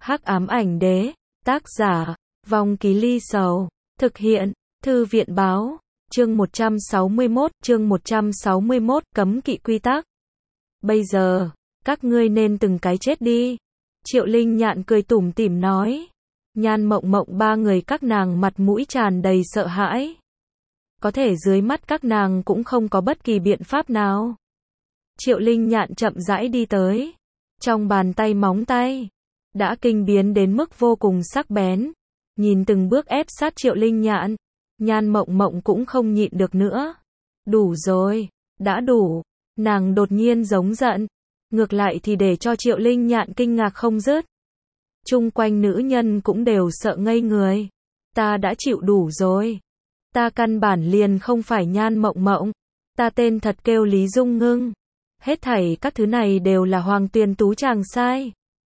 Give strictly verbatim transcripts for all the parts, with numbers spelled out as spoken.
Hắc ám ảnh đế, tác giả, Vong Ký Ly Sầu, thực hiện, Thư viện báo, chương một trăm sáu mươi mốt, chương một trăm sáu mươi mốt, cấm kỵ quy tắc. Bây giờ, các ngươi nên từng cái chết đi. Triệu Linh Nhạn cười tủm tỉm nói. Nhan Mộng Mộng ba người các nàng mặt mũi tràn đầy sợ hãi. Có thể dưới mắt các nàng cũng không có bất kỳ biện pháp nào. Triệu Linh Nhạn chậm rãi đi tới. Trong bàn tay móng tay, đã kinh biến đến mức vô cùng sắc bén. Nhìn từng bước ép sát Triệu Linh Nhạn, Nhan Mộng Mộng cũng không nhịn được nữa. Đủ rồi, đã đủ. Nàng đột nhiên giống giận. Ngược lại thì để cho Triệu Linh Nhạn kinh ngạc không dứt. Chung quanh nữ nhân cũng đều sợ ngây người. Ta đã chịu đủ rồi. Ta căn bản liền không phải Nhan Mộng Mộng. Ta tên thật kêu Lý Dung Ngưng. Hết thảy các thứ này đều là Hoàng Tuyền Tú chàng sai.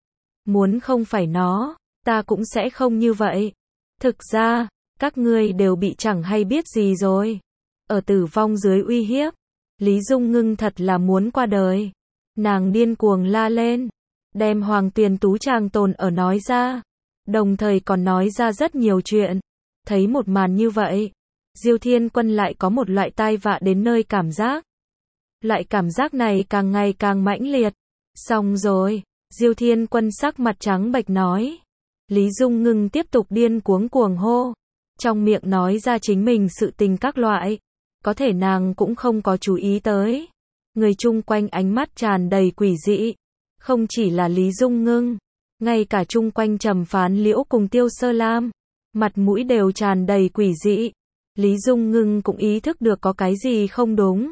Muốn không phải nó, ta cũng sẽ không như vậy. Thực ra, các ngươi đều bị chẳng hay biết gì rồi. Ở tử vong dưới uy hiếp, Lý Dung Ngưng thật là muốn qua đời. Nàng điên cuồng la lên, đem Hoàng Tuyền Tú chàng tồn ở nói ra, đồng thời còn nói ra rất nhiều chuyện. Thấy một màn như vậy, Diêu Thiên Quân lại có một loại tai vạ đến nơi cảm giác. Loại cảm giác này càng ngày càng mãnh liệt. Xong rồi, Diêu Thiên Quân sắc mặt trắng bệch nói. Lý Dung Ngưng tiếp tục điên cuống cuồng hô, trong miệng nói ra chính mình sự tình các loại. Có thể nàng cũng không có chú ý tới. Người chung quanh ánh mắt tràn đầy quỷ dị. Không chỉ là Lý Dung Ngưng, ngay cả chung quanh Trầm Phán Liễu cùng Tiêu Sơ Lam, mặt mũi đều tràn đầy quỷ dị. Lý Dung Ngưng cũng ý thức được có cái gì không đúng.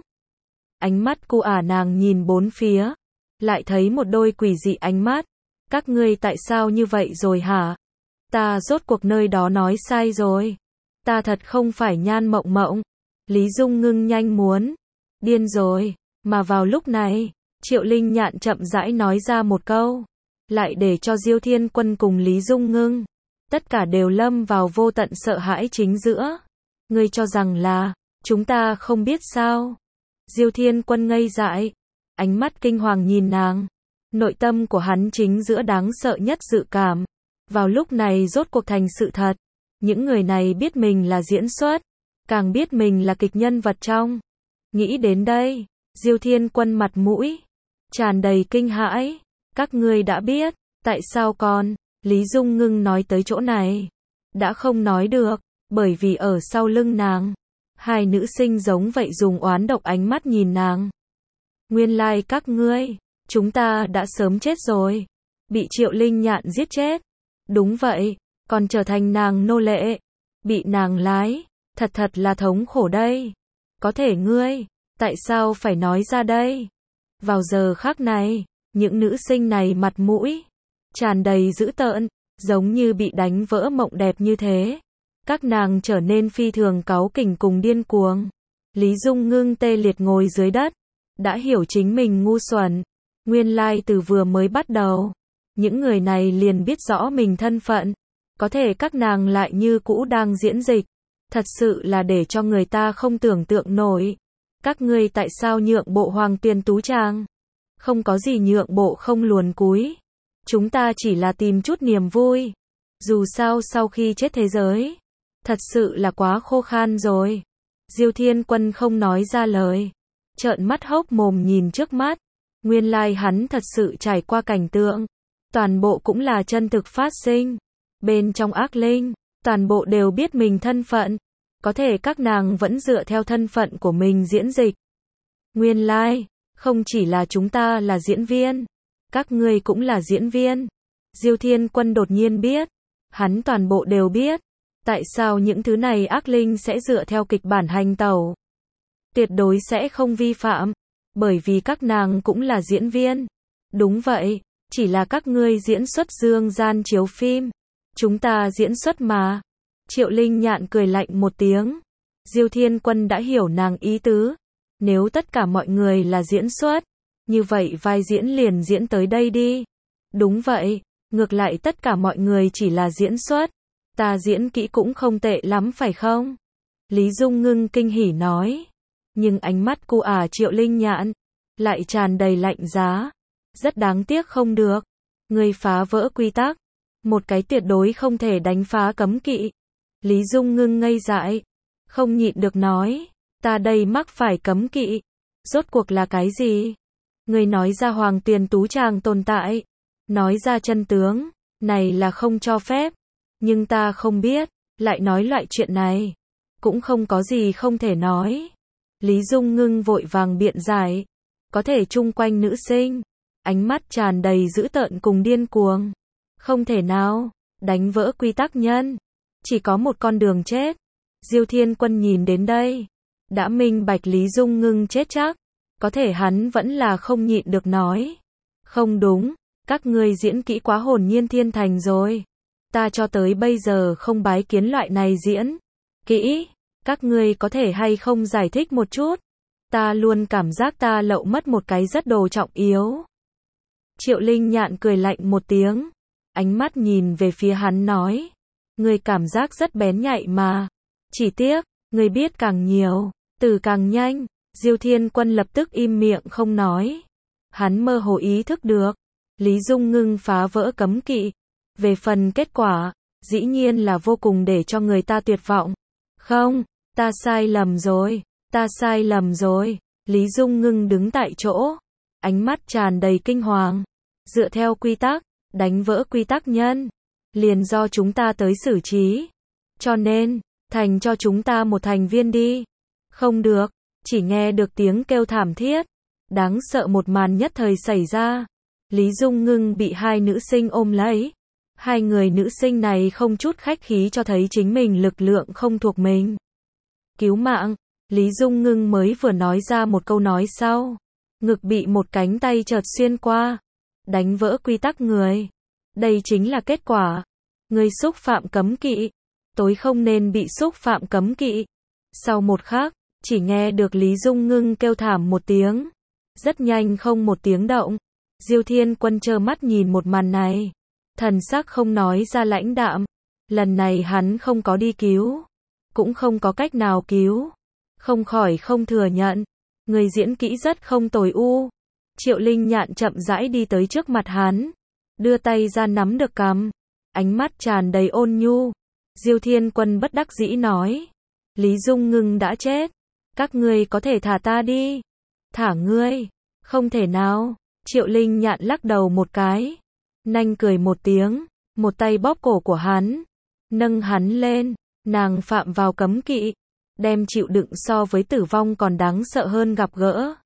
Ánh mắt cô ả nàng nhìn bốn phía, lại thấy một đôi quỷ dị ánh mắt. Các ngươi tại sao như vậy rồi hả? Ta rốt cuộc nơi đó nói sai rồi. Ta thật không phải Nhan Mộng Mộng. Lý Dung Ngưng nhanh muốn điên rồi. Mà vào lúc này, Triệu Linh Nhạn chậm rãi nói ra một câu, lại để cho Diêu Thiên Quân cùng Lý Dung Ngưng tất cả đều lâm vào vô tận sợ hãi chính giữa. Ngươi cho rằng là chúng ta không biết sao? Diêu Thiên Quân ngây dại, ánh mắt kinh hoàng nhìn nàng. Nội tâm của hắn chính giữa đáng sợ nhất dự cảm, vào lúc này rốt cuộc thành sự thật. Những người này biết mình là diễn xuất, càng biết mình là kịch nhân vật trong. Nghĩ đến đây, Diêu Thiên Quân mặt mũi tràn đầy kinh hãi. Các ngươi đã biết, tại sao còn? Lý Dung Ngưng nói tới chỗ này, đã không nói được, bởi vì ở sau lưng nàng, hai nữ sinh giống vậy dùng oán độc ánh mắt nhìn nàng. Nguyên lai like các ngươi, chúng ta đã sớm chết rồi, bị Triệu Linh Nhạn giết chết. Đúng vậy, còn trở thành nàng nô lệ, bị nàng lái, thật thật là thống khổ đây. Có thể ngươi, tại sao phải nói ra đây? Vào giờ khắc này, những nữ sinh này mặt mũi tràn đầy dữ tợn, giống như bị đánh vỡ mộng đẹp như thế. Các nàng trở nên phi thường cáu kỉnh cùng điên cuồng. Lý Dung Ngưng tê liệt ngồi dưới đất, đã hiểu chính mình ngu xuẩn. Nguyên lai từ vừa mới bắt đầu, những người này liền biết rõ mình thân phận. Có thể các nàng lại như cũ đang diễn dịch. Thật sự là để cho người ta không tưởng tượng nổi. Các ngươi tại sao nhượng bộ Hoàng Tuyền Tú chàng? Không có gì nhượng bộ không luồn cúi. Chúng ta chỉ là tìm chút niềm vui. Dù sao sau khi chết thế giới, thật sự là quá khô khan rồi. Diêu Thiên Quân không nói ra lời, trợn mắt hốc mồm nhìn trước mắt. Nguyên lai hắn thật sự trải qua cảnh tượng, toàn bộ cũng là chân thực phát sinh. Bên trong ác linh, toàn bộ đều biết mình thân phận. Có thể các nàng vẫn dựa theo thân phận của mình diễn dịch. Nguyên lai, không chỉ là chúng ta là diễn viên, các ngươi cũng là diễn viên. Diêu Thiên Quân đột nhiên biết, hắn toàn bộ đều biết. Tại sao những thứ này ác linh sẽ dựa theo kịch bản hành tẩu? Tuyệt đối sẽ không vi phạm, bởi vì các nàng cũng là diễn viên. Đúng vậy, chỉ là các ngươi diễn xuất dương gian chiếu phim. Chúng ta diễn xuất mà. Triệu Linh Nhạn cười lạnh một tiếng. Diêu Thiên Quân đã hiểu nàng ý tứ. Nếu tất cả mọi người là diễn xuất, như vậy vai diễn liền diễn tới đây đi. Đúng vậy, ngược lại tất cả mọi người chỉ là diễn xuất. Ta diễn kỹ cũng không tệ lắm phải không? Lý Dung Ngưng kinh hỉ nói. Nhưng ánh mắt cô ả Triệu Linh Nhạn lại tràn đầy lạnh giá. Rất đáng tiếc không được. Ngươi phá vỡ quy tắc. Một cái tuyệt đối không thể đánh phá cấm kỵ. Lý Dung ngưng ngây dại. Không nhịn được nói. Ta đây mắc phải cấm kỵ. Rốt cuộc là cái gì? Người nói ra Hoàng Tuyền Tú Tràng tồn tại. Nói ra chân tướng. Này là không cho phép. Nhưng ta không biết. Lại nói loại chuyện này. Cũng không có gì không thể nói. Lý Dung ngưng vội vàng biện giải. Có thể chung quanh nữ sinh. Ánh mắt tràn đầy dữ tợn cùng điên cuồng. Không thể nào. Đánh vỡ quy tắc nhân. Chỉ có một con đường chết. Diêu Thiên Quân nhìn đến đây. Đã minh bạch Lý Dung ngưng chết chắc. Có thể hắn vẫn là không nhịn được nói. Không đúng. Các ngươi diễn kỹ quá hồn nhiên thiên thành rồi. Ta cho tới bây giờ không bái kiến loại này diễn kỹ. Các ngươi có thể hay không giải thích một chút? Ta luôn cảm giác ta lậu mất một cái rất đồ trọng yếu. Triệu Linh Nhạn cười lạnh một tiếng. Ánh mắt nhìn về phía hắn nói. Ngươi cảm giác rất bén nhạy mà. Chỉ tiếc, ngươi biết càng nhiều, từ càng nhanh. Diêu Thiên Quân lập tức im miệng không nói. Hắn mơ hồ ý thức được. Lý Dung ngưng phá vỡ cấm kỵ. Về phần kết quả, dĩ nhiên là vô cùng để cho người ta tuyệt vọng. Không, ta sai lầm rồi, ta sai lầm rồi. Lý Dung ngưng đứng tại chỗ. Ánh mắt tràn đầy kinh hoàng. Dựa theo quy tắc, đánh vỡ quy tắc nhân. Liền do chúng ta tới xử trí. Cho nên, thành cho chúng ta một thành viên đi. Không được, chỉ nghe được tiếng kêu thảm thiết. Đáng sợ một màn nhất thời xảy ra. Lý Dung ngưng bị hai nữ sinh ôm lấy. Hai người nữ sinh này không chút khách khí cho thấy chính mình lực lượng không thuộc mình. Cứu mạng, Lý Dung ngưng mới vừa nói ra một câu nói sau. Ngực bị một cánh tay chợt xuyên qua. Đánh vỡ quy tắc người. Đây chính là kết quả. Người xúc phạm cấm kỵ. Tối không nên bị xúc phạm cấm kỵ. Sau một khắc, chỉ nghe được Lý Dung ngưng kêu thảm một tiếng. Rất nhanh không một tiếng động. Diêu Thiên Quân trơ mắt nhìn một màn này. Thần sắc không nói ra lãnh đạm. Lần này hắn không có đi cứu. Cũng không có cách nào cứu. Không khỏi không thừa nhận. Người diễn kỹ rất không tồi u. Triệu Linh Nhạn chậm rãi đi tới trước mặt hắn. Đưa tay ra nắm được cằm. Ánh mắt tràn đầy ôn nhu. Diêu Thiên Quân bất đắc dĩ nói. Lý Dung ngưng đã chết. Các ngươi có thể thả ta đi. Thả ngươi. Không thể nào. Triệu Linh Nhạn lắc đầu một cái. Nanh cười một tiếng. Một tay bóp cổ của hắn. Nâng hắn lên. Nàng phạm vào cấm kỵ. Đem chịu đựng so với tử vong còn đáng sợ hơn gặp gỡ.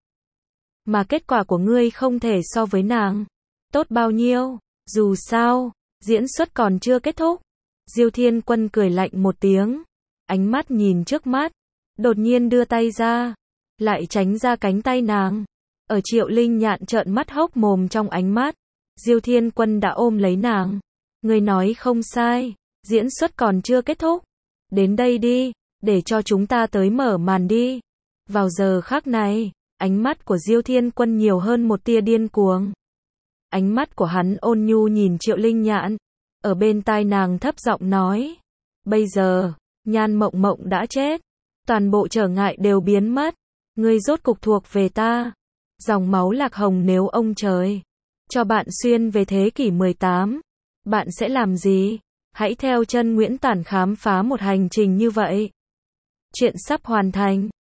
Mà kết quả của ngươi không thể so với nàng. Tốt bao nhiêu. Dù sao, diễn xuất còn chưa kết thúc. Diêu Thiên Quân cười lạnh một tiếng. Ánh mắt nhìn trước mắt. Đột nhiên đưa tay ra. Lại tránh ra cánh tay nàng. Ở Triệu Linh Nhạn trợn mắt hốc mồm trong ánh mắt. Diêu Thiên Quân đã ôm lấy nàng. Ngươi nói không sai. Diễn xuất còn chưa kết thúc. Đến đây đi. Để cho chúng ta tới mở màn đi. Vào giờ khắc này, ánh mắt của Diêu Thiên Quân nhiều hơn một tia điên cuồng. Ánh mắt của hắn ôn nhu nhìn Triệu Linh Nhạn. Ở bên tai nàng thấp giọng nói. Bây giờ, Nhan Mộng Mộng đã chết. Toàn bộ trở ngại đều biến mất. Ngươi rốt cục thuộc về ta. Dòng máu lạc hồng nếu ông trời cho bạn xuyên về thế kỷ mười tám. Bạn sẽ làm gì? Hãy theo chân Nguyễn Tản khám phá một hành trình như vậy. Chuyện sắp hoàn thành.